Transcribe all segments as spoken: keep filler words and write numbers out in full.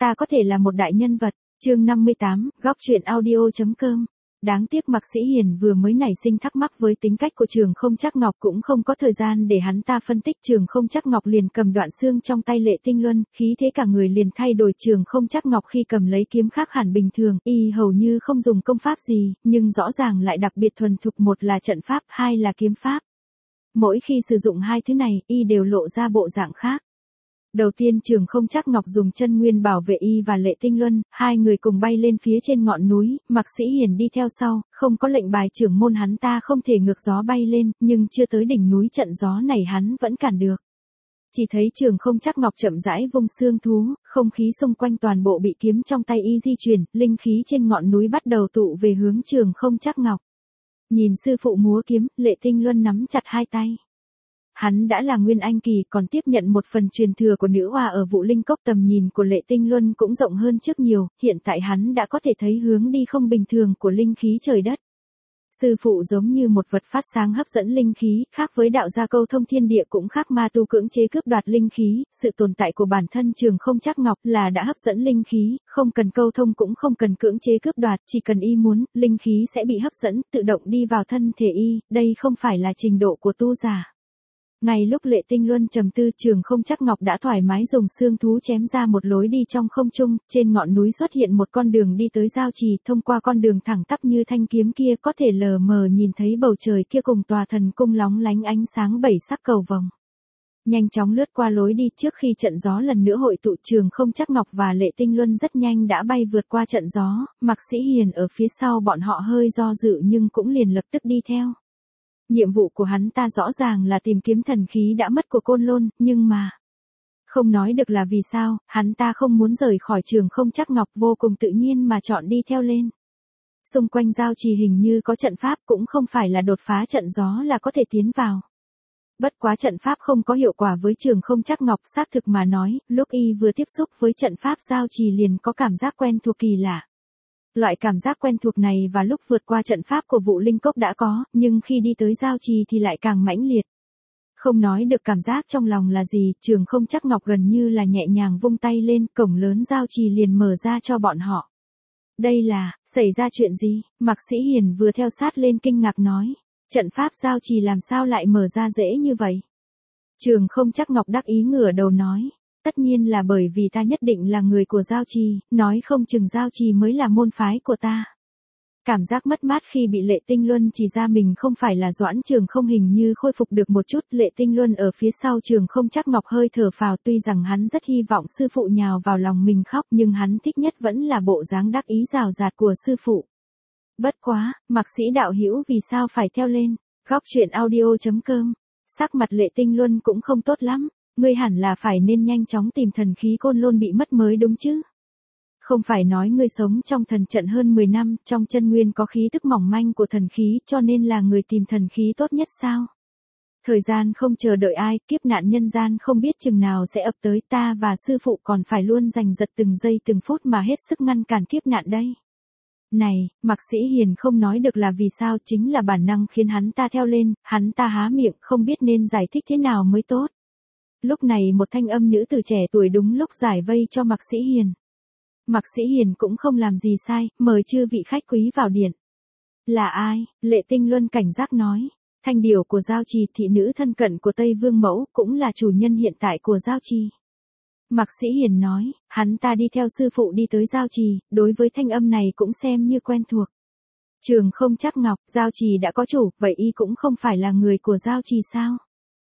ta có thể là một đại nhân vật. Chương năm mươi tám, góc truyện audio.com. Đáng tiếc Mạc Sĩ Hiền vừa mới nảy sinh thắc mắc với tính cách của Trường Không Trắc Ngọc cũng không có thời gian để hắn ta phân tích. Trường Không Trắc Ngọc liền cầm đoạn xương trong tay Lệ Tinh Luân, khí thế cả người liền thay đổi. Trường Không Trắc Ngọc khi cầm lấy kiếm khác hẳn bình thường, y hầu như không dùng công pháp gì, nhưng rõ ràng lại đặc biệt thuần thục, một là trận pháp, hai là kiếm pháp. Mỗi khi sử dụng hai thứ này, y đều lộ ra bộ dạng khác. Đầu tiên Trường Không Trắc Ngọc dùng chân nguyên bảo vệ y và Lệ Tinh Luân, hai người cùng bay lên phía trên ngọn núi, Mạc Sĩ Hiền đi theo sau, không có lệnh bài trưởng môn hắn ta không thể ngược gió bay lên, nhưng chưa tới đỉnh núi trận gió này hắn vẫn cản được. Chỉ thấy Trường Không Trắc Ngọc chậm rãi vung xương thú, không khí xung quanh toàn bộ bị kiếm trong tay y di chuyển, linh khí trên ngọn núi bắt đầu tụ về hướng Trường Không Trắc Ngọc. Nhìn sư phụ múa kiếm, Lệ Tinh Luân nắm chặt hai tay. Hắn đã là Nguyên Anh kỳ, còn tiếp nhận một phần truyền thừa của nữ oa ở Vũ Linh Cốc. Tầm nhìn của Lệ Tinh Luân cũng rộng hơn trước nhiều, hiện tại hắn đã có thể thấy hướng đi không bình thường của linh khí trời đất. Sư phụ giống như một vật phát sáng hấp dẫn linh khí, khác với đạo gia câu thông thiên địa, cũng khác ma tu cưỡng chế cướp đoạt linh khí. Sự tồn tại của bản thân Trường Không Trắc Ngọc là đã hấp dẫn linh khí, không cần câu thông cũng không cần cưỡng chế cướp đoạt, chỉ cần y muốn, linh khí sẽ bị hấp dẫn, tự động đi vào thân thể y, đây không phải là trình độ của tu giả. Ngay lúc Lệ Tinh Luân trầm tư, Trường Không Trắc Ngọc đã thoải mái dùng xương thú chém ra một lối đi trong không trung, trên ngọn núi xuất hiện một con đường đi tới giao trì, thông qua con đường thẳng tắp như thanh kiếm kia có thể lờ mờ nhìn thấy bầu trời kia cùng tòa thần cung lóng lánh ánh sáng bảy sắc cầu vồng. Nhanh chóng lướt qua lối đi trước khi trận gió lần nữa hội tụ, Trường Không Trắc Ngọc và Lệ Tinh Luân rất nhanh đã bay vượt qua trận gió, Mạc Sĩ Hiền ở phía sau bọn họ hơi do dự nhưng cũng liền lập tức đi theo. Nhiệm vụ của hắn ta rõ ràng là tìm kiếm thần khí đã mất của Côn Lôn, nhưng mà... Không nói được là vì sao, hắn ta không muốn rời khỏi Trường Không Trắc Ngọc, vô cùng tự nhiên mà chọn đi theo lên. Xung quanh giao trì hình như có trận pháp, cũng không phải là đột phá trận gió là có thể tiến vào. Bất quá trận pháp không có hiệu quả với Trường Không Trắc Ngọc, xác thực mà nói, lúc y vừa tiếp xúc với trận pháp giao trì liền có cảm giác quen thuộc kỳ lạ. Loại cảm giác quen thuộc này và lúc vượt qua trận pháp của Vũ Linh Cốc đã có, nhưng khi đi tới giao trì thì lại càng mãnh liệt. Không nói được cảm giác trong lòng là gì, Trường Không Trắc Ngọc gần như là nhẹ nhàng vung tay lên, cổng lớn giao trì liền mở ra cho bọn họ. Đây là, xảy ra chuyện gì? Mạc Sĩ Hiền vừa theo sát lên kinh ngạc nói. Trận pháp giao trì làm sao lại mở ra dễ như vậy? Trường Không Trắc Ngọc đắc ý ngửa đầu nói. Tất nhiên là bởi vì ta nhất định là người của giao trì, nói không chừng giao trì mới là môn phái của ta. Cảm giác mất mát khi bị Lệ Tinh Luân chỉ ra mình không phải là Doãn Trường Không hình như khôi phục được một chút. Lệ Tinh Luân ở phía sau Trường Không Trắc Ngọc hơi thở phào, tuy rằng hắn rất hy vọng sư phụ nhào vào lòng mình khóc, nhưng hắn thích nhất vẫn là bộ dáng đắc ý rào rạt của sư phụ. Bất quá, Mạc Sĩ đạo hữu vì sao phải theo lên? Góc truyện audio.com. Sắc mặt Lệ Tinh Luân cũng không tốt lắm. Ngươi hẳn là phải nên nhanh chóng tìm thần khí Côn Lôn bị mất mới đúng chứ? Không phải nói ngươi sống trong thần trận hơn mười năm, trong chân nguyên có khí tức mỏng manh của thần khí, cho nên là người tìm thần khí tốt nhất sao? Thời gian không chờ đợi ai, kiếp nạn nhân gian không biết chừng nào sẽ ập tới, ta và sư phụ còn phải luôn giành giật từng giây từng phút mà hết sức ngăn cản kiếp nạn đây. Này, Mạc Sĩ Hiền không nói được là vì sao, chính là bản năng khiến hắn ta theo lên, hắn ta há miệng không biết nên giải thích thế nào mới tốt. Lúc này một thanh âm nữ tử trẻ tuổi đúng lúc giải vây cho Mạc Sĩ Hiền. Mạc Sĩ Hiền cũng không làm gì sai, mời chư vị khách quý vào điện. Là ai? Lệ Tinh Luân cảnh giác nói. Thanh điểu của giao trì, thị nữ thân cận của Tây Vương Mẫu, cũng là chủ nhân hiện tại của giao trì. Mạc Sĩ Hiền nói, hắn ta đi theo sư phụ đi tới giao trì, đối với thanh âm này cũng xem như quen thuộc. Trường Không Trắc Ngọc, giao trì đã có chủ, vậy y cũng không phải là người của giao trì sao?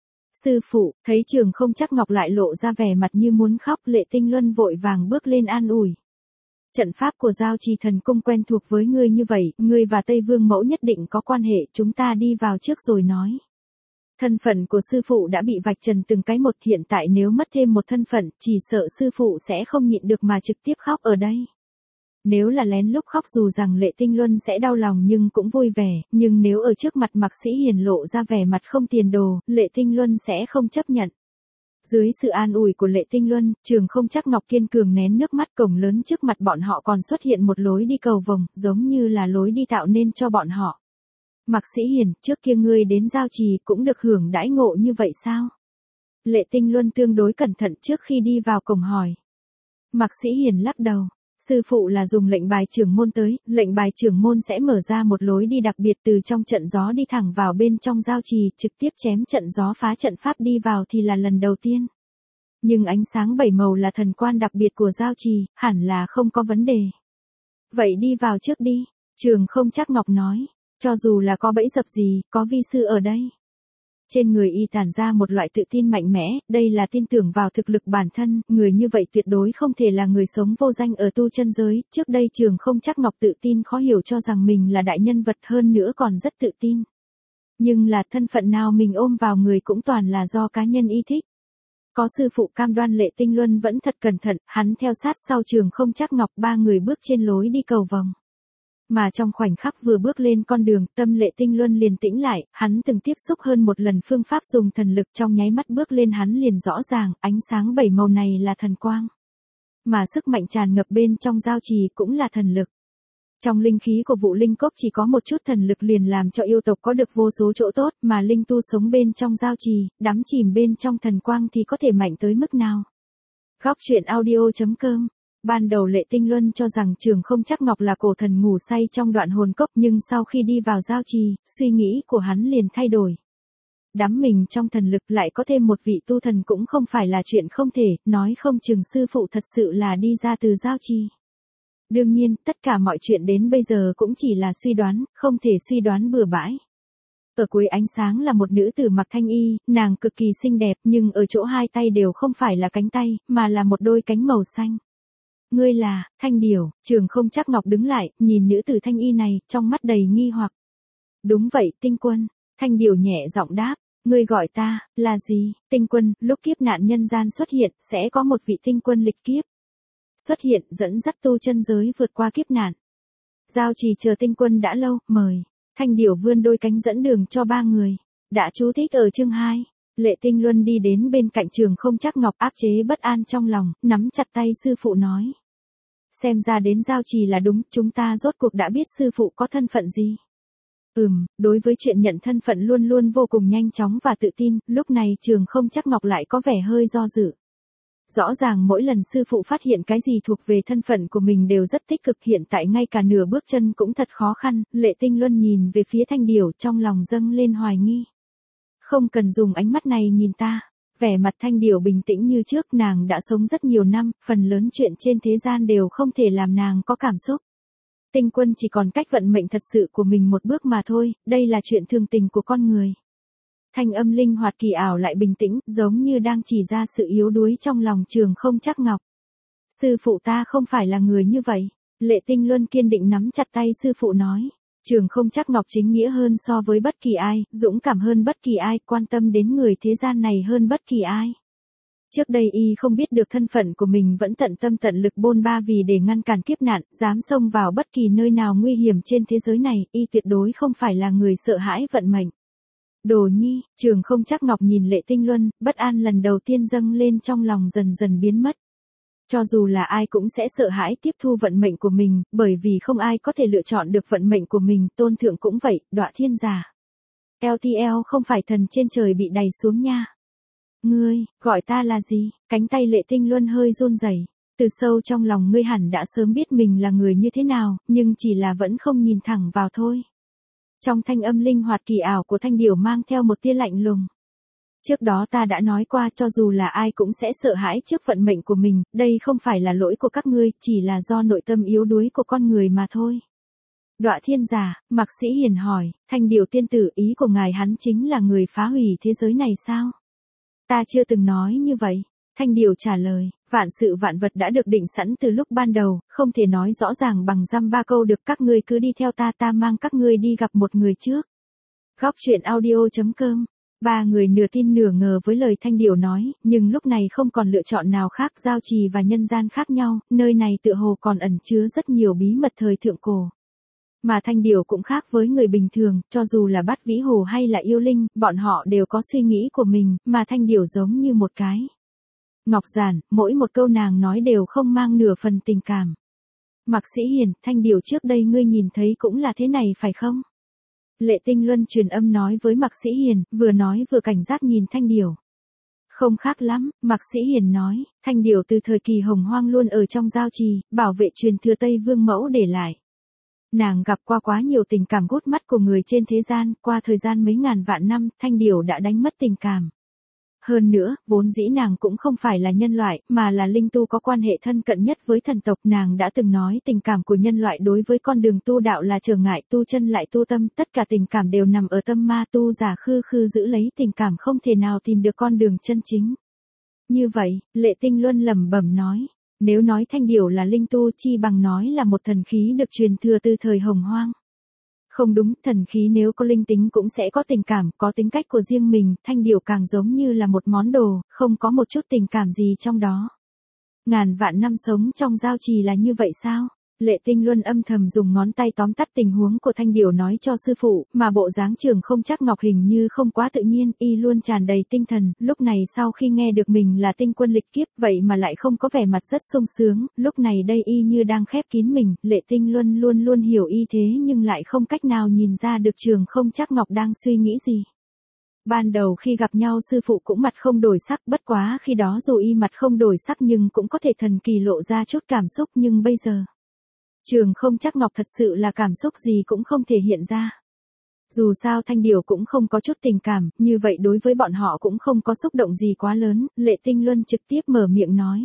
Sư phụ, thấy Trường Không Trắc Ngọc lại lộ ra vẻ mặt như muốn khóc, Lệ Tinh Luân vội vàng bước lên an ủi. Trận pháp của giao trì thần cung quen thuộc với ngươi như vậy, ngươi và Tây Vương Mẫu nhất định có quan hệ, chúng ta đi vào trước rồi nói. Thân phận của sư phụ đã bị vạch trần từng cái một, hiện tại nếu mất thêm một thân phận, chỉ sợ sư phụ sẽ không nhịn được mà trực tiếp khóc ở đây. Nếu là lén lúc khóc dù rằng Lệ Tinh Luân sẽ đau lòng nhưng cũng vui vẻ, nhưng nếu ở trước mặt Mạc Sĩ Hiền lộ ra vẻ mặt không tiền đồ, Lệ Tinh Luân sẽ không chấp nhận. Dưới sự an ủi của Lệ Tinh Luân, Trường Không Trắc Ngọc kiên cường nén nước mắt, cổng lớn trước mặt bọn họ còn xuất hiện một lối đi cầu vồng, giống như là lối đi tạo nên cho bọn họ. Mạc Sĩ Hiền, trước kia ngươi đến giao trì cũng được hưởng đãi ngộ như vậy sao? Lệ Tinh Luân tương đối cẩn thận trước khi đi vào cổng hỏi. Mạc Sĩ Hiền lắc đầu. Sư phụ là dùng lệnh bài trưởng môn tới, lệnh bài trưởng môn sẽ mở ra một lối đi đặc biệt từ trong trận gió đi thẳng vào bên trong giao trì, trực tiếp chém trận gió phá trận pháp đi vào thì là lần đầu tiên. Nhưng ánh sáng bảy màu là thần quan đặc biệt của giao trì, hẳn là không có vấn đề. Vậy đi vào trước đi, Trường Không Trắc Ngọc nói, cho dù là có bẫy dập gì, có vi sư ở đây. Trên người y tản ra một loại tự tin mạnh mẽ, đây là tin tưởng vào thực lực bản thân, người như vậy tuyệt đối không thể là người sống vô danh ở tu chân giới, trước đây Trường Không Trắc Ngọc tự tin khó hiểu cho rằng mình là đại nhân vật hơn nữa còn rất tự tin. Nhưng là thân phận nào mình ôm vào người cũng toàn là do cá nhân y thích. Có sư phụ cam đoan Lệ Tinh Luân vẫn thật cẩn thận, hắn theo sát sau Trường Không Trắc Ngọc, ba người bước trên lối đi cầu vòng. Mà trong khoảnh khắc vừa bước lên con đường, tâm Lệ Tinh Luân liền tĩnh lại, hắn từng tiếp xúc hơn một lần phương pháp dùng thần lực, trong nháy mắt bước lên hắn liền rõ ràng, ánh sáng bảy màu này là thần quang. Mà sức mạnh tràn ngập bên trong giao trì cũng là thần lực. Trong linh khí của Vũ Linh Cốc chỉ có một chút thần lực liền làm cho yêu tộc có được vô số chỗ tốt, mà linh tu sống bên trong giao trì, đắm chìm bên trong thần quang thì có thể mạnh tới mức nào. Góc truyện audio chấm com. Ban đầu Lệ Tinh Luân cho rằng Trường Không Trắc Ngọc là cổ thần ngủ say trong đoạn hồn cốc, nhưng sau khi đi vào giao trì, suy nghĩ của hắn liền thay đổi. Đắm mình trong thần lực lại có thêm một vị tu thần cũng không phải là chuyện không thể, nói không chừng sư phụ thật sự là đi ra từ giao trì. Đương nhiên, tất cả mọi chuyện đến bây giờ cũng chỉ là suy đoán, không thể suy đoán bừa bãi. Ở cuối ánh sáng là một nữ tử mặc thanh y, nàng cực kỳ xinh đẹp nhưng ở chỗ hai tay đều không phải là cánh tay, mà là một đôi cánh màu xanh. Ngươi là, Thanh Điểu, Trường Không Trắc Ngọc đứng lại, nhìn nữ tử thanh y này, trong mắt đầy nghi hoặc. Đúng vậy, Tinh Quân, Thanh Điểu nhẹ giọng đáp, ngươi gọi ta, là gì, Tinh Quân, lúc kiếp nạn nhân gian xuất hiện, sẽ có một vị Tinh Quân lịch kiếp. Xuất hiện dẫn dắt tu chân giới vượt qua kiếp nạn. Giao trì chờ Tinh Quân đã lâu, mời. Thanh Điểu vươn đôi cánh dẫn đường cho ba người. Đã chú thích ở chương hai. Lệ Tinh Luân đi đến bên cạnh Trường Không Trắc Ngọc, áp chế bất an trong lòng, nắm chặt tay sư phụ nói. Xem ra đến giao trì là đúng, chúng ta rốt cuộc đã biết sư phụ có thân phận gì. Ừm, đối với chuyện nhận thân phận luôn luôn vô cùng nhanh chóng và tự tin, lúc này Trường Không Trắc Ngọc lại có vẻ hơi do dự. Rõ ràng mỗi lần sư phụ phát hiện cái gì thuộc về thân phận của mình đều rất tích cực, hiện tại ngay cả nửa bước chân cũng thật khó khăn. Lệ Tinh Luân nhìn về phía Thanh Điểu, trong lòng dâng lên hoài nghi. Không cần dùng ánh mắt này nhìn ta. Vẻ mặt Thanh Điểu bình tĩnh như trước, nàng đã sống rất nhiều năm, phần lớn chuyện trên thế gian đều không thể làm nàng có cảm xúc. Tinh Quân chỉ còn cách vận mệnh thật sự của mình một bước mà thôi, đây là chuyện thường tình của con người. Thanh âm linh hoạt kỳ ảo lại bình tĩnh, giống như đang chỉ ra sự yếu đuối trong lòng Trường Không Trắc Ngọc. Sư phụ ta không phải là người như vậy. Lệ Tinh Luân kiên định nắm chặt tay sư phụ nói. Trường Không Trắc Ngọc chính nghĩa hơn so với bất kỳ ai, dũng cảm hơn bất kỳ ai, quan tâm đến người thế gian này hơn bất kỳ ai. Trước đây y không biết được thân phận của mình vẫn tận tâm tận lực bôn ba vì để ngăn cản kiếp nạn, dám xông vào bất kỳ nơi nào nguy hiểm trên thế giới này, y tuyệt đối không phải là người sợ hãi vận mệnh. Đồ nhi, Trường Không Trắc Ngọc nhìn Lệ Tinh Luân, bất an lần đầu tiên dâng lên trong lòng dần dần biến mất. Cho dù là ai cũng sẽ sợ hãi tiếp thu vận mệnh của mình, bởi vì không ai có thể lựa chọn được vận mệnh của mình, Tôn Thượng cũng vậy, Đọa Thiên Giả. lờ tê lờ không phải thần trên trời bị đày xuống nha. Ngươi, gọi ta là gì? Cánh tay Lệ Tinh Luân hơi run rẩy. Từ sâu trong lòng ngươi hẳn đã sớm biết mình là người như thế nào, nhưng chỉ là vẫn không nhìn thẳng vào thôi. Trong thanh âm linh hoạt kỳ ảo của Thanh Điểu mang theo một tia lạnh lùng. Trước đó ta đã nói qua, cho dù là ai cũng sẽ sợ hãi trước vận mệnh của mình, đây không phải là lỗi của các ngươi, chỉ là do nội tâm yếu đuối của con người mà thôi. Đọa Thiên Giả, Mạc Sĩ Hiền hỏi, Thanh Điểu tiên tử, ý của ngài hắn chính là người phá hủy thế giới này sao? Ta chưa từng nói như vậy. Thanh Điểu trả lời, vạn sự vạn vật đã được định sẵn từ lúc ban đầu, không thể nói rõ ràng bằng dăm ba câu được, các ngươi cứ đi theo ta, ta mang các ngươi đi gặp một người trước. Góc truyện audio chấm com. Ba người nửa tin nửa ngờ với lời Thanh Điểu nói, nhưng lúc này không còn lựa chọn nào khác, giao trì và nhân gian khác nhau, nơi này tựa hồ còn ẩn chứa rất nhiều bí mật thời thượng cổ. Mà Thanh Điểu cũng khác với người bình thường, cho dù là Bát Vĩ Hồ hay là yêu linh, bọn họ đều có suy nghĩ của mình, mà Thanh Điểu giống như một cái ngọc giản, mỗi một câu nàng nói đều không mang nửa phần tình cảm. Mạc Sĩ Hiền, Thanh Điểu trước đây ngươi nhìn thấy cũng là thế này phải không? Lệ Tinh Luân truyền âm nói với Mạc Sĩ Hiền, vừa nói vừa cảnh giác nhìn Thanh Điểu. Không khác lắm, Mạc Sĩ Hiền nói, Thanh Điểu từ thời kỳ Hồng Hoang luôn ở trong giao trì, bảo vệ truyền thừa Tây Vương mẫu để lại. Nàng gặp qua quá nhiều tình cảm gút mắt của người trên thế gian, qua thời gian mấy ngàn vạn năm, Thanh Điểu đã đánh mất tình cảm. Hơn nữa, vốn dĩ nàng cũng không phải là nhân loại, mà là linh tu có quan hệ thân cận nhất với thần tộc. Nàng đã từng nói tình cảm của nhân loại đối với con đường tu đạo là trở ngại, tu chân lại tu tâm, tất cả tình cảm đều nằm ở tâm ma, tu giả khư khư giữ lấy tình cảm không thể nào tìm được con đường chân chính. Như vậy, Lệ Tinh Luân lẩm bẩm nói, nếu nói Thanh Điểu là linh tu chi bằng nói là một thần khí được truyền thừa từ thời Hồng Hoang. Không đúng, thần khí nếu có linh tính cũng sẽ có tình cảm, có tính cách của riêng mình, Thanh Điểu càng giống như là một món đồ, không có một chút tình cảm gì trong đó. Ngàn vạn năm sống trong giao trì là như vậy sao? Lệ Tinh Luân âm thầm dùng ngón tay tóm tắt tình huống của Thanh Điểu nói cho sư phụ, mà bộ dáng Trường Không Trắc Ngọc hình như không quá tự nhiên, y luôn tràn đầy tinh thần, lúc này sau khi nghe được mình là tinh quân lịch kiếp, vậy mà lại không có vẻ mặt rất sung sướng, lúc này đây y như đang khép kín mình, Lệ Tinh Luân luôn luôn hiểu y thế nhưng lại không cách nào nhìn ra được Trường Không Trắc Ngọc đang suy nghĩ gì. Ban đầu khi gặp nhau sư phụ cũng mặt không đổi sắc, bất quá khi đó dù y mặt không đổi sắc nhưng cũng có thể thần kỳ lộ ra chút cảm xúc, nhưng bây giờ Trường Không Trắc Ngọc thật sự là cảm xúc gì cũng không thể hiện ra. Dù sao Thanh Điểu cũng không có chút tình cảm, như vậy đối với bọn họ cũng không có xúc động gì quá lớn, Lệ Tinh Luân trực tiếp mở miệng nói.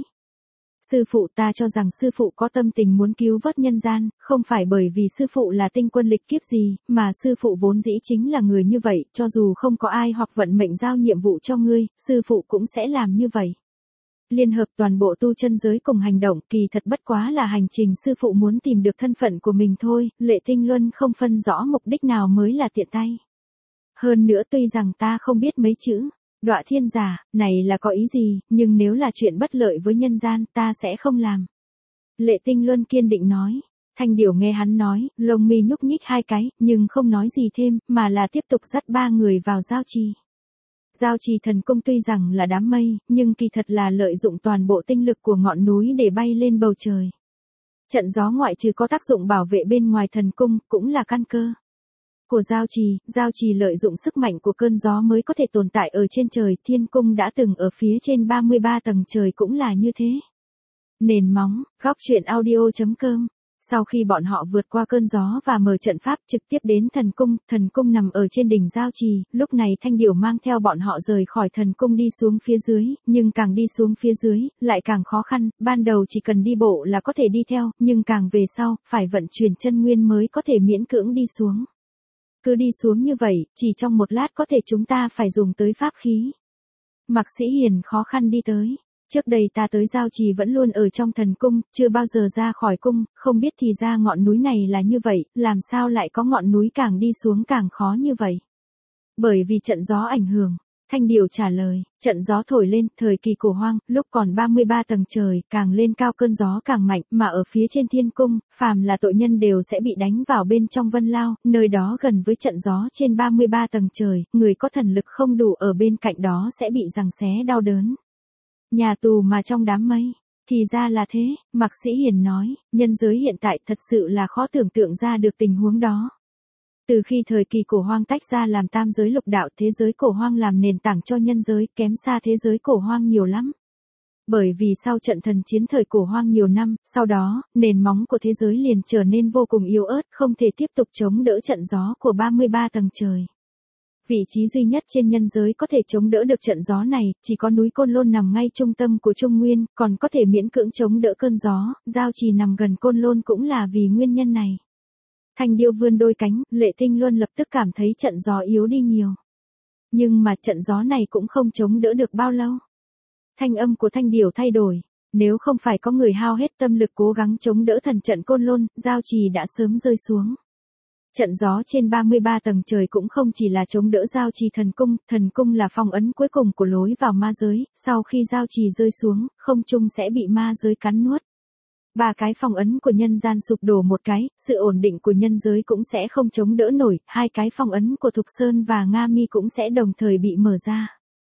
Sư phụ, ta cho rằng sư phụ có tâm tình muốn cứu vớt nhân gian, không phải bởi vì sư phụ là tinh quân lịch kiếp gì, mà sư phụ vốn dĩ chính là người như vậy, cho dù không có ai hoặc vận mệnh giao nhiệm vụ cho ngươi, sư phụ cũng sẽ làm như vậy. Liên hợp toàn bộ tu chân giới cùng hành động, kỳ thật bất quá là hành trình sư phụ muốn tìm được thân phận của mình thôi, Lệ Tinh Luân không phân rõ mục đích nào mới là tiện tay. Hơn nữa tuy rằng ta không biết mấy chữ, đọa thiên giả, này là có ý gì, nhưng nếu là chuyện bất lợi với nhân gian, ta sẽ không làm. Lệ Tinh Luân kiên định nói. Thanh Điểu nghe hắn nói, lông mi nhúc nhích hai cái, nhưng không nói gì thêm, mà là tiếp tục dắt ba người vào giao trì. Giao trì thần cung tuy rằng là đám mây, nhưng kỳ thật là lợi dụng toàn bộ tinh lực của ngọn núi để bay lên bầu trời. Trận gió ngoại trừ có tác dụng bảo vệ bên ngoài thần cung, cũng là căn cơ của giao trì. Giao trì lợi dụng sức mạnh của cơn gió mới có thể tồn tại ở trên trời, thiên cung đã từng ở phía trên ba mươi ba tầng trời cũng là như thế. Nền móng, góc truyện audio chấm com. Sau khi bọn họ vượt qua cơn gió và mở trận pháp trực tiếp đến thần cung, thần cung nằm ở trên đỉnh giao trì, lúc này Thanh Điểu mang theo bọn họ rời khỏi thần cung đi xuống phía dưới, nhưng càng đi xuống phía dưới, lại càng khó khăn, ban đầu chỉ cần đi bộ là có thể đi theo, nhưng càng về sau, phải vận chuyển chân nguyên mới có thể miễn cưỡng đi xuống. Cứ đi xuống như vậy, chỉ trong một lát có thể chúng ta phải dùng tới pháp khí. Mạc Sĩ Hiền khó khăn đi tới. Trước đây ta tới giao trì vẫn luôn ở trong thần cung, chưa bao giờ ra khỏi cung, không biết thì ra ngọn núi này là như vậy, làm sao lại có ngọn núi càng đi xuống càng khó như vậy. Bởi vì trận gió ảnh hưởng, Thanh Điểu trả lời, trận gió thổi lên, thời kỳ cổ hoang, lúc còn ba mươi ba tầng trời, càng lên cao cơn gió càng mạnh, mà ở phía trên thiên cung, phàm là tội nhân đều sẽ bị đánh vào bên trong vân lao, nơi đó gần với trận gió trên ba mươi ba tầng trời, người có thần lực không đủ ở bên cạnh đó sẽ bị giằng xé đau đớn. Nhà tù mà trong đám mây, thì ra là thế, Mạc Sĩ Hiền nói, nhân giới hiện tại thật sự là khó tưởng tượng ra được tình huống đó. Từ khi thời kỳ cổ hoang tách ra làm tam giới lục đạo, thế giới cổ hoang làm nền tảng cho nhân giới, kém xa thế giới cổ hoang nhiều lắm. Bởi vì sau trận thần chiến thời cổ hoang nhiều năm, sau đó, nền móng của thế giới liền trở nên vô cùng yếu ớt, không thể tiếp tục chống đỡ trận gió của ba mươi ba tầng trời. Vị trí duy nhất trên nhân giới có thể chống đỡ được trận gió này, chỉ có núi Côn Lôn nằm ngay trung tâm của Trung Nguyên, còn có thể miễn cưỡng chống đỡ cơn gió, giao trì nằm gần Côn Lôn cũng là vì nguyên nhân này. Thanh Điêu vươn đôi cánh, Lệ Tinh Luân lập tức cảm thấy trận gió yếu đi nhiều. Nhưng mà trận gió này cũng không chống đỡ được bao lâu. Thanh âm của Thanh Điểu thay đổi, nếu không phải có người hao hết tâm lực cố gắng chống đỡ thần trận Côn Lôn, giao trì đã sớm rơi xuống. Trận gió trên ba mươi ba tầng trời cũng không chỉ là chống đỡ giao trì thần cung, thần cung là phong ấn cuối cùng của lối vào ma giới, sau khi giao trì rơi xuống, không trung sẽ bị ma giới cắn nuốt. Ba cái phong ấn của nhân gian sụp đổ một cái, sự ổn định của nhân giới cũng sẽ không chống đỡ nổi, hai cái phong ấn của Thục Sơn và Nga Mi cũng sẽ đồng thời bị mở ra.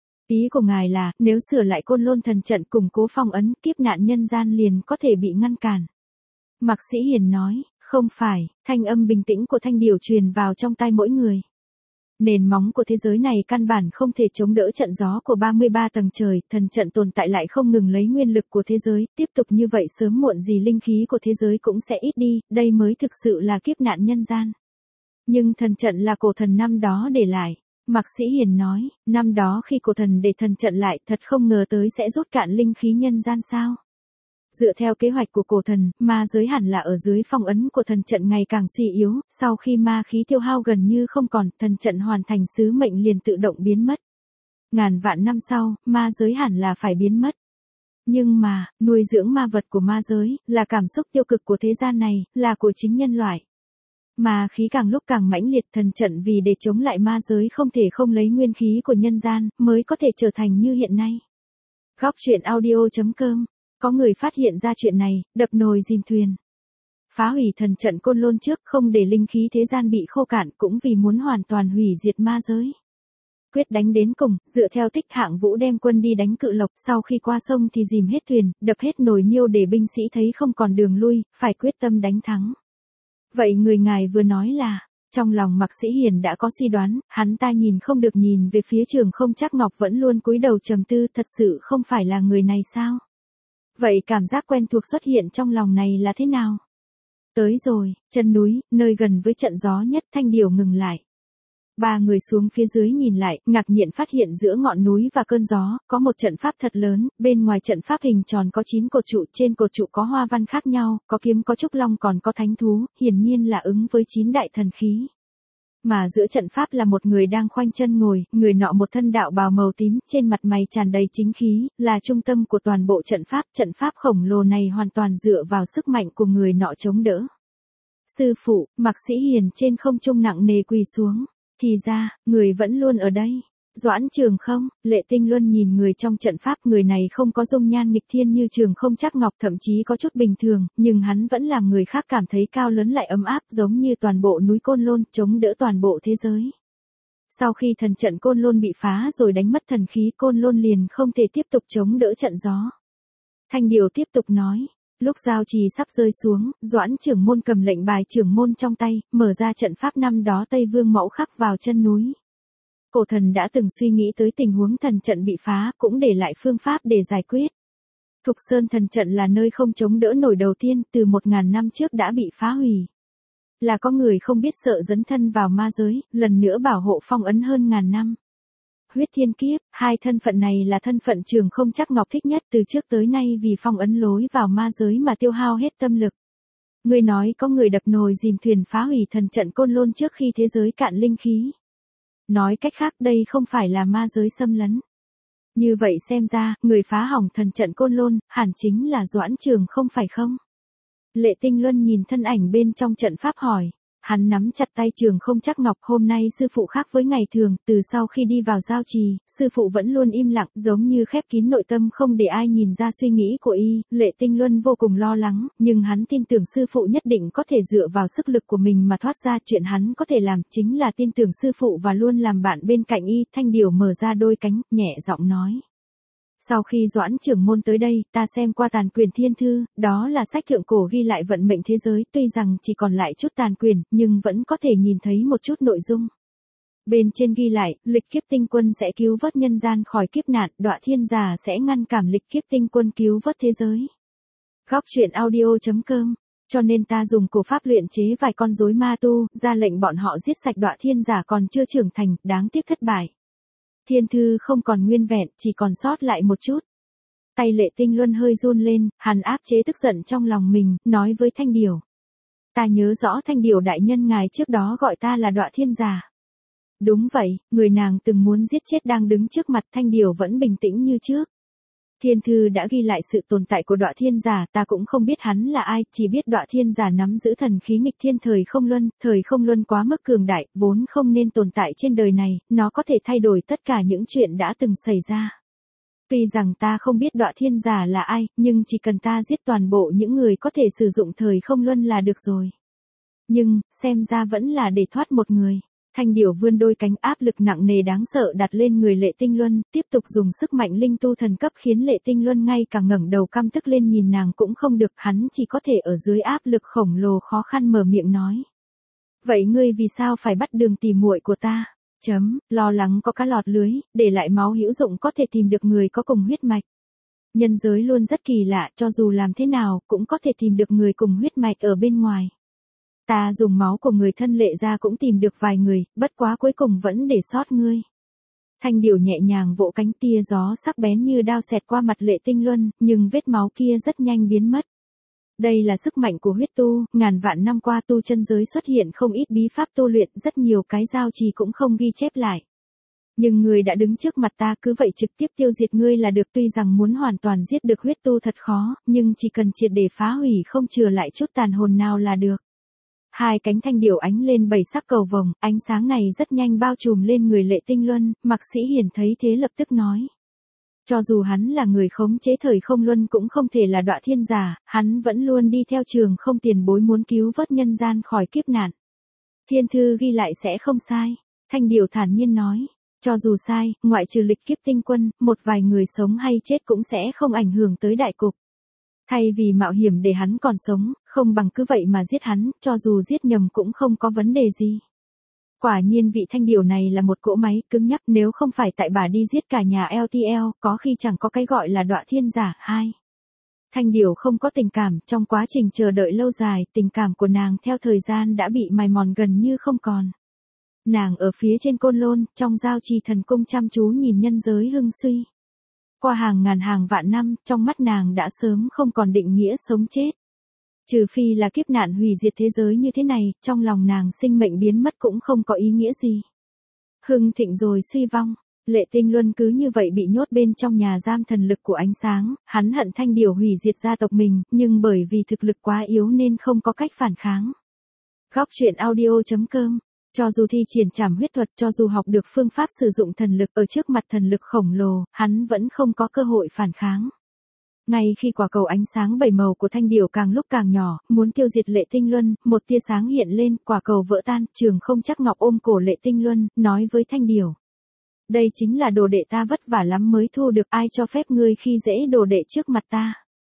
Ý của ngài là, nếu sửa lại Côn Lôn thần trận củng cố phong ấn, kiếp nạn nhân gian liền có thể bị ngăn cản. Mạc Sĩ Hiền nói. Không phải, thanh âm bình tĩnh của Thanh Điểu truyền vào trong tai mỗi người. Nền móng của thế giới này căn bản không thể chống đỡ trận gió của ba mươi ba tầng trời, thần trận tồn tại lại không ngừng lấy nguyên lực của thế giới, tiếp tục như vậy sớm muộn gì linh khí của thế giới cũng sẽ ít đi, đây mới thực sự là kiếp nạn nhân gian. Nhưng thần trận là cổ thần năm đó để lại. Mạc Sĩ Hiền nói, năm đó khi cổ thần để thần trận lại thật không ngờ tới sẽ rút cạn linh khí nhân gian sao. Dựa theo kế hoạch của cổ thần, ma giới hẳn là ở dưới phong ấn của thần trận ngày càng suy yếu, sau khi ma khí tiêu hao gần như không còn, thần trận hoàn thành sứ mệnh liền tự động biến mất. Ngàn vạn năm sau, ma giới hẳn là phải biến mất. Nhưng mà, nuôi dưỡng ma vật của ma giới, là cảm xúc tiêu cực của thế gian này, là của chính nhân loại. Ma khí càng lúc càng mãnh liệt, thần trận vì để chống lại ma giới không thể không lấy nguyên khí của nhân gian, mới có thể trở thành như hiện nay. Góc truyện audio chấm com. Có người phát hiện ra chuyện này, đập nồi dìm thuyền. Phá hủy thần trận Côn Lôn trước, không để linh khí thế gian bị khô cạn, cũng vì muốn hoàn toàn hủy diệt ma giới. Quyết đánh đến cùng, dựa theo tích Hạng Vũ đem quân đi đánh Cự Lộc, sau khi qua sông thì dìm hết thuyền, đập hết nồi niêu để binh sĩ thấy không còn đường lui, phải quyết tâm đánh thắng. Vậy người ngài vừa nói là, trong lòng Mạc Sĩ Hiền đã có suy đoán, hắn ta nhìn không được nhìn về phía Trường Không Trác Ngọc vẫn luôn cúi đầu trầm tư, thật sự không phải là người này sao? Vậy cảm giác quen thuộc xuất hiện trong lòng này là thế nào? Tới rồi, chân núi, nơi gần với trận gió nhất, Thanh Điều ngừng lại. Ba người xuống phía dưới nhìn lại, ngạc nhiên phát hiện giữa ngọn núi và cơn gió, có một trận pháp thật lớn, bên ngoài trận pháp hình tròn có chín cột trụ, trên cột trụ có hoa văn khác nhau, có kiếm có trúc long còn có thánh thú, hiển nhiên là ứng với chín đại thần khí. Mà giữa trận pháp là một người đang khoanh chân ngồi, người nọ một thân đạo bào màu tím, trên mặt mày tràn đầy chính khí, là trung tâm của toàn bộ trận pháp, trận pháp khổng lồ này hoàn toàn dựa vào sức mạnh của người nọ chống đỡ. Sư phụ, Mạc Sĩ Hiền trên không trung nặng nề quỳ xuống, thì ra, người vẫn luôn ở đây. Doãn Trường Không, Lệ Tinh Luân nhìn người trong trận pháp, người này không có dung nhan nghịch thiên như Trường Không Trác Ngọc, thậm chí có chút bình thường, nhưng hắn vẫn làm người khác cảm thấy cao lớn lại ấm áp, giống như toàn bộ núi Côn Lôn, chống đỡ toàn bộ thế giới. Sau khi thần trận Côn Lôn bị phá rồi đánh mất thần khí, Côn Lôn liền không thể tiếp tục chống đỡ trận gió. Thanh Điều tiếp tục nói. Lúc giao trì sắp rơi xuống, Doãn trưởng môn cầm lệnh bài trưởng môn trong tay, mở ra trận pháp năm đó Tây Vương Mẫu khắc vào chân núi. Cổ thần đã từng suy nghĩ tới tình huống thần trận bị phá, cũng để lại phương pháp để giải quyết. Thục Sơn thần trận là nơi không chống đỡ nổi đầu tiên, từ một ngàn năm trước đã bị phá hủy. Là có người không biết sợ dấn thân vào ma giới, lần nữa bảo hộ phong ấn hơn ngàn năm. Huyết thiên kiếp, hai thân phận này là thân phận Trường Không Trác Ngọc thích nhất, từ trước tới nay vì phong ấn lối vào ma giới mà tiêu hao hết tâm lực. Người nói có người đập nồi dìm thuyền phá hủy thần trận Côn Lôn trước khi thế giới cạn linh khí. Nói cách khác đây không phải là ma giới xâm lấn. Như vậy xem ra, người phá hỏng thần trận Côn Lôn, hẳn chính là Doãn Trường Không phải không? Lệ Tinh Luân nhìn thân ảnh bên trong trận pháp hỏi. Hắn nắm chặt tay Trường Không Trác Ngọc, hôm nay sư phụ khác với ngày thường, từ sau khi đi vào giao trì, sư phụ vẫn luôn im lặng, giống như khép kín nội tâm không để ai nhìn ra suy nghĩ của y. Lệ Tinh Luân vô cùng lo lắng, nhưng hắn tin tưởng sư phụ nhất định có thể dựa vào sức lực của mình mà thoát ra, chuyện hắn có thể làm chính là tin tưởng sư phụ và luôn làm bạn bên cạnh y. Thanh Điều mở ra đôi cánh, nhẹ giọng nói. Sau khi Doãn trưởng môn tới đây, ta xem qua tàn quyền thiên thư, đó là sách thượng cổ ghi lại vận mệnh thế giới, tuy rằng chỉ còn lại chút tàn quyền, nhưng vẫn có thể nhìn thấy một chút nội dung. Bên trên ghi lại, lịch kiếp tinh quân sẽ cứu vớt nhân gian khỏi kiếp nạn, Đọa Thiên Giả sẽ ngăn cản lịch kiếp tinh quân cứu vớt thế giới. Góc truyện audio chấm com. Cho nên ta dùng cổ pháp luyện chế vài con rối ma tu, ra lệnh bọn họ giết sạch Đọa Thiên Giả còn chưa trưởng thành, đáng tiếc thất bại. Thiên thư không còn nguyên vẹn, chỉ còn sót lại một chút. Tay Lệ Tinh Luân hơi run lên, hắn áp chế tức giận trong lòng mình, nói với Thanh Điều. Ta nhớ rõ Thanh Điều đại nhân ngài trước đó gọi ta là Đọa Thiên Giả. Đúng vậy, người nàng từng muốn giết chết đang đứng trước mặt. Thanh Điều vẫn bình tĩnh như trước. Thiên thư đã ghi lại sự tồn tại của Đọa Thiên Giả, ta cũng không biết hắn là ai, chỉ biết Đọa Thiên Giả nắm giữ thần khí nghịch thiên thời không luân, thời không luân quá mức cường đại, vốn không nên tồn tại trên đời này, nó có thể thay đổi tất cả những chuyện đã từng xảy ra. Tuy rằng ta không biết Đọa Thiên Giả là ai, nhưng chỉ cần ta giết toàn bộ những người có thể sử dụng thời không luân là được rồi. Nhưng, xem ra vẫn là để thoát một người. Thanh Điều vươn đôi cánh, áp lực nặng nề đáng sợ đặt lên người Lệ Tinh Luân, tiếp tục dùng sức mạnh linh tu thần cấp khiến Lệ Tinh Luân ngay cả ngẩng đầu căm tức lên nhìn nàng cũng không được, hắn chỉ có thể ở dưới áp lực khổng lồ khó khăn mở miệng nói. Vậy ngươi vì sao phải bắt đường tỉ muội của ta? Chấm, lo lắng có cá lọt lưới, để lại máu hữu dụng có thể tìm được người có cùng huyết mạch. Nhân giới luôn rất kỳ lạ, cho dù làm thế nào, cũng có thể tìm được người cùng huyết mạch ở bên ngoài. Ta dùng máu của người thân Lệ ra cũng tìm được vài người, bất quá cuối cùng vẫn để sót ngươi. Thanh điểu nhẹ nhàng vỗ cánh, tia gió sắc bén như đao xẹt qua mặt Lệ Tinh Luân, nhưng vết máu kia rất nhanh biến mất. Đây là sức mạnh của huyết tu, ngàn vạn năm qua tu chân giới xuất hiện không ít bí pháp tu luyện, rất nhiều cái giao trì cũng không ghi chép lại. Nhưng ngươi đã đứng trước mặt ta, cứ vậy trực tiếp tiêu diệt ngươi là được. Tuy rằng muốn hoàn toàn giết được huyết tu thật khó, nhưng chỉ cần triệt để phá hủy không chừa lại chút tàn hồn nào là được. Hai cánh thanh điểu ánh lên bảy sắc cầu vồng, ánh sáng này rất nhanh bao trùm lên người Lệ Tinh Luân. Mạc Sĩ Hiền thấy thế lập tức nói. Cho dù hắn là người khống chế thời không luân cũng không thể là Đọa Thiên giả, hắn vẫn luôn đi theo Trường Không tiền bối muốn cứu vớt nhân gian khỏi kiếp nạn. Thiên thư ghi lại sẽ không sai. Thanh điểu thản nhiên nói. Cho dù sai, ngoại trừ lịch kiếp tinh quân, một vài người sống hay chết cũng sẽ không ảnh hưởng tới đại cục. Thay vì mạo hiểm để hắn còn sống, không bằng cứ vậy mà giết hắn, cho dù giết nhầm cũng không có vấn đề gì. Quả nhiên vị thanh điểu này là một cỗ máy cứng nhắc, nếu không phải tại bà đi giết cả nhà lờ tê lờ, có khi chẳng có cái gọi là Đọa Thiên giả. Hai. Thanh điểu không có tình cảm, trong quá trình chờ đợi lâu dài, tình cảm của nàng theo thời gian đã bị mài mòn gần như không còn. Nàng ở phía trên Côn Lôn, trong giao trì thần cung chăm chú nhìn nhân giới hưng suy. Qua hàng ngàn hàng vạn năm, trong mắt nàng đã sớm không còn định nghĩa sống chết. Trừ phi là kiếp nạn hủy diệt thế giới như thế này, trong lòng nàng sinh mệnh biến mất cũng không có ý nghĩa gì. Hưng thịnh rồi suy vong, Lệ Tinh Luân cứ như vậy bị nhốt bên trong nhà giam thần lực của ánh sáng, hắn hận thanh điểu hủy diệt gia tộc mình, nhưng bởi vì thực lực quá yếu nên không có cách phản kháng. Góc truyện audio chấm com. Cho dù thi triển trảm huyết thuật, cho dù học được phương pháp sử dụng thần lực ở trước mặt thần lực khổng lồ, hắn vẫn không có cơ hội phản kháng. Ngay khi quả cầu ánh sáng bảy màu của thanh điểu càng lúc càng nhỏ, muốn tiêu diệt Lệ Tinh Luân, một tia sáng hiện lên, quả cầu vỡ tan, Trường Không Trắc Ngọc ôm cổ Lệ Tinh Luân, nói với thanh điểu. Đây chính là đồ đệ ta vất vả lắm mới thu được, ai cho phép ngươi khi dễ đồ đệ trước mặt ta.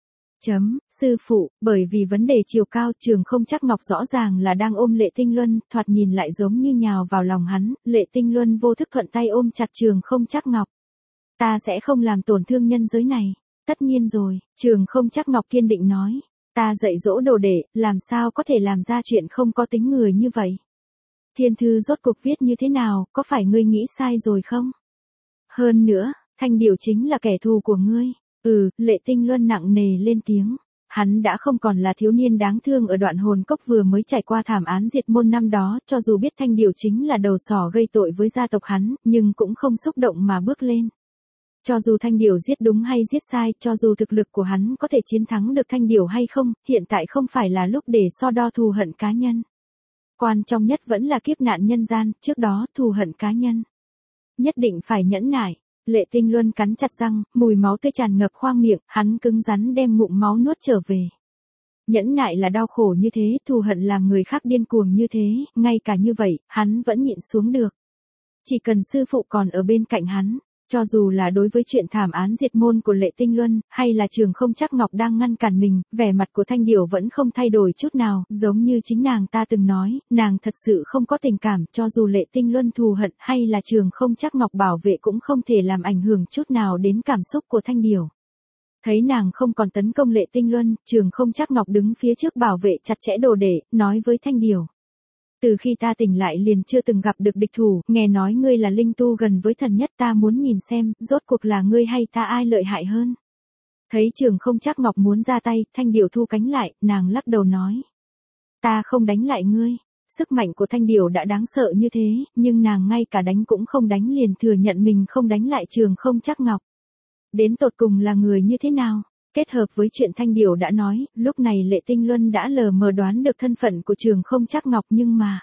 Chấm, sư phụ, bởi vì vấn đề chiều cao, Trường Không Trắc Ngọc rõ ràng là đang ôm Lệ Tinh Luân, thoạt nhìn lại giống như nhào vào lòng hắn, Lệ Tinh Luân vô thức thuận tay ôm chặt Trường Không Trắc Ngọc. Ta sẽ không làm tổn thương nhân giới này. Tất nhiên rồi, Trường Không Trắc Ngọc kiên định nói. Ta dạy dỗ đồ đệ, làm sao có thể làm ra chuyện không có tính người như vậy. Thiên thư rốt cuộc viết như thế nào, có phải ngươi nghĩ sai rồi không? Hơn nữa, thanh điểu chính là kẻ thù của ngươi. Ừ, Lệ Tinh Luân nặng nề lên tiếng. Hắn đã không còn là thiếu niên đáng thương ở đoạn hồn cốc vừa mới trải qua thảm án diệt môn năm đó, cho dù biết thanh điểu chính là đầu sỏ gây tội với gia tộc hắn, nhưng cũng không xúc động mà bước lên. Cho dù thanh điểu giết đúng hay giết sai, cho dù thực lực của hắn có thể chiến thắng được thanh điểu hay không, hiện tại không phải là lúc để so đo thù hận cá nhân. Quan trọng nhất vẫn là kiếp nạn nhân gian, trước đó thù hận cá nhân. Nhất định phải nhẫn nại. Lệ Tinh Luân cắn chặt răng, mùi máu tươi tràn ngập khoang miệng, hắn cứng rắn đem ngụm máu nuốt trở về. Nhẫn nại là đau khổ như thế, thù hận làm người khác điên cuồng như thế, ngay cả như vậy, hắn vẫn nhịn xuống được. Chỉ cần sư phụ còn ở bên cạnh hắn, cho dù là đối với chuyện thảm án diệt môn của Lệ Tinh Luân, hay là Trường Không Trắc Ngọc đang ngăn cản mình, vẻ mặt của thanh điểu vẫn không thay đổi chút nào, giống như chính nàng ta từng nói, nàng thật sự không có tình cảm, cho dù Lệ Tinh Luân thù hận hay là Trường Không Trắc Ngọc bảo vệ cũng không thể làm ảnh hưởng chút nào đến cảm xúc của thanh điểu. Thấy nàng không còn tấn công Lệ Tinh Luân, Trường Không Trắc Ngọc đứng phía trước bảo vệ chặt chẽ đồ đệ, nói với thanh điểu. Từ khi ta tỉnh lại liền chưa từng gặp được địch thủ, nghe nói ngươi là linh tu gần với thần nhất, ta muốn nhìn xem, rốt cuộc là ngươi hay ta ai lợi hại hơn. Thấy Trường Không Trắc Ngọc muốn ra tay, thanh điểu thu cánh lại, nàng lắc đầu nói. Ta không đánh lại ngươi. Sức mạnh của thanh điểu đã đáng sợ như thế, nhưng nàng ngay cả đánh cũng không đánh liền thừa nhận mình không đánh lại Trường Không Trắc Ngọc. Đến tột cùng là người như thế nào? Kết hợp với chuyện thanh điểu đã nói, lúc này Lệ Tinh Luân đã lờ mờ đoán được thân phận của Trường Không Trắc Ngọc, nhưng mà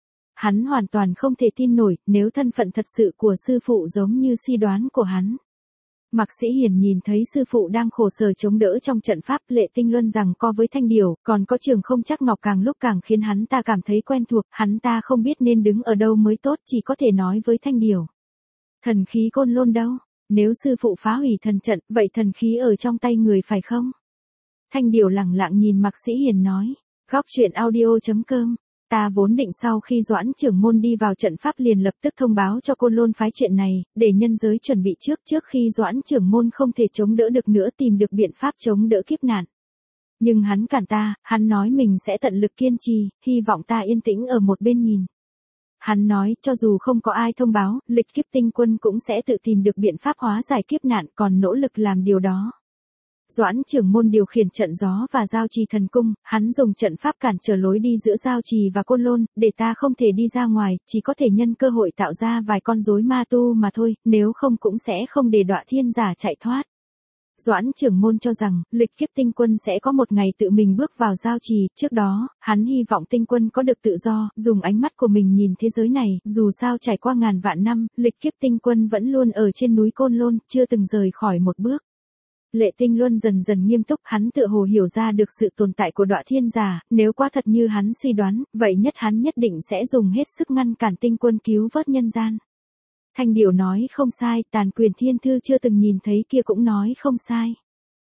hắn hoàn toàn không thể tin nổi, nếu thân phận thật sự của sư phụ giống như suy đoán của hắn. Mạc Sĩ Hiền nhìn thấy sư phụ đang khổ sở chống đỡ trong trận pháp, Lệ Tinh Luân rằng co với thanh điểu, còn có Trường Không Trắc Ngọc càng lúc càng khiến hắn ta cảm thấy quen thuộc, hắn ta không biết nên đứng ở đâu mới tốt, chỉ có thể nói với thanh điểu. Thần khí Côn Lôn đâu? Nếu sư phụ phá hủy thần trận, vậy thần khí ở trong tay người phải không? Thanh điểu lẳng lặng nhìn Mạc Sĩ Hiền nói. Góc truyện audio chấm com Ta vốn định sau khi Doãn trưởng môn đi vào trận pháp liền lập tức thông báo cho Côn Lôn phái chuyện này, để nhân giới chuẩn bị trước trước khi Doãn trưởng môn không thể chống đỡ được nữa tìm được biện pháp chống đỡ kiếp nạn. Nhưng hắn cản ta, hắn nói mình sẽ tận lực kiên trì, hy vọng ta yên tĩnh ở một bên nhìn. Hắn nói, cho dù không có ai thông báo, lịch kiếp tinh quân cũng sẽ tự tìm được biện pháp hóa giải kiếp nạn, còn nỗ lực làm điều đó. Doãn trưởng môn điều khiển trận gió và giao trì thần cung, hắn dùng trận pháp cản trở lối đi giữa giao trì và Côn Lôn, để ta không thể đi ra ngoài, chỉ có thể nhân cơ hội tạo ra vài con rối ma tu mà thôi, nếu không cũng sẽ không để Đọa Thiên giả chạy thoát. Doãn trưởng môn cho rằng, lịch kiếp tinh quân sẽ có một ngày tự mình bước vào giao trì, trước đó, hắn hy vọng tinh quân có được tự do, dùng ánh mắt của mình nhìn thế giới này, dù sao trải qua ngàn vạn năm, lịch kiếp tinh quân vẫn luôn ở trên núi Côn Lôn, chưa từng rời khỏi một bước. Lệ Tinh Luân dần dần nghiêm túc, hắn tự hồ hiểu ra được sự tồn tại của Đọa Thiên giả, nếu quá thật như hắn suy đoán, vậy nhất hắn nhất định sẽ dùng hết sức ngăn cản tinh quân cứu vớt nhân gian. Thanh Điểu nói không sai, Tàn Quyền Thiên Thư chưa từng nhìn thấy kia cũng nói không sai.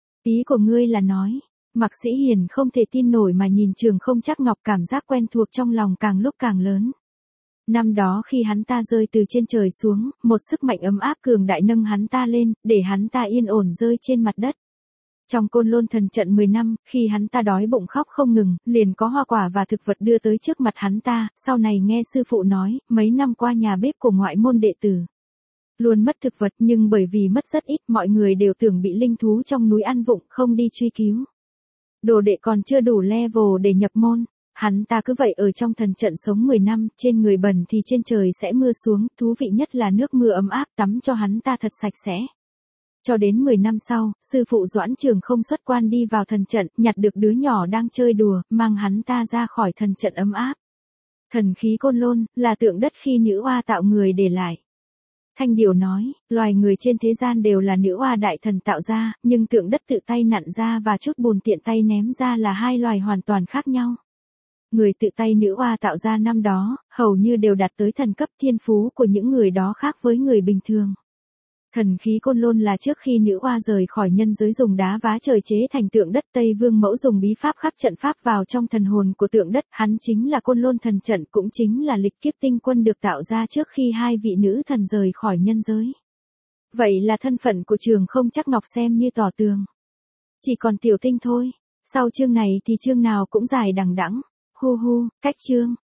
Ý của ngươi là nói, Mạc Sĩ Hiền không thể tin nổi mà nhìn Trường Không Trắc Ngọc, cảm giác quen thuộc trong lòng càng lúc càng lớn. Năm đó khi hắn ta rơi từ trên trời xuống, một sức mạnh ấm áp cường đại nâng hắn ta lên, để hắn ta yên ổn rơi trên mặt đất. Trong Côn Lôn thần trận mười năm, khi hắn ta đói bụng khóc không ngừng, liền có hoa quả và thực vật đưa tới trước mặt hắn ta, sau này nghe sư phụ nói, mấy năm qua nhà bếp của ngoại môn đệ tử luôn mất thực vật, nhưng bởi vì mất rất ít, mọi người đều tưởng bị linh thú trong núi ăn vụng, không đi truy cứu. Đồ đệ còn chưa đủ level để nhập môn. Hắn ta cứ vậy ở trong thần trận sống mười năm, trên người bẩn thì trên trời sẽ mưa xuống, thú vị nhất là nước mưa ấm áp tắm cho hắn ta thật sạch sẽ. Cho đến mười năm sau, sư phụ Doãn Trường Không xuất quan đi vào thần trận, nhặt được đứa nhỏ đang chơi đùa, mang hắn ta ra khỏi thần trận ấm áp. Thần khí Côn Lôn, là tượng đất khi nữ oa tạo người để lại. Thanh Điểu nói, loài người trên thế gian đều là nữ oa đại thần tạo ra, nhưng tượng đất tự tay nặn ra và chút bùn tiện tay ném ra là hai loài hoàn toàn khác nhau. Người tự tay nữ oa tạo ra năm đó, hầu như đều đạt tới thần cấp, thiên phú của những người đó khác với người bình thường. Thần khí Côn Lôn là trước khi nữ oa rời khỏi nhân giới dùng đá vá trời chế thành tượng đất, Tây Vương Mẫu dùng bí pháp khắc trận pháp vào trong thần hồn của tượng đất, hắn chính là Côn Lôn thần trận, cũng chính là lịch kiếp tinh quân được tạo ra trước khi hai vị nữ thần rời khỏi nhân giới. Vậy là thân phận của Trường Không Trắc Ngọc xem như tỏ tường. Chỉ còn tiểu tinh thôi, sau chương này thì chương nào cũng dài đằng đẵng. Hu hu, cách chương.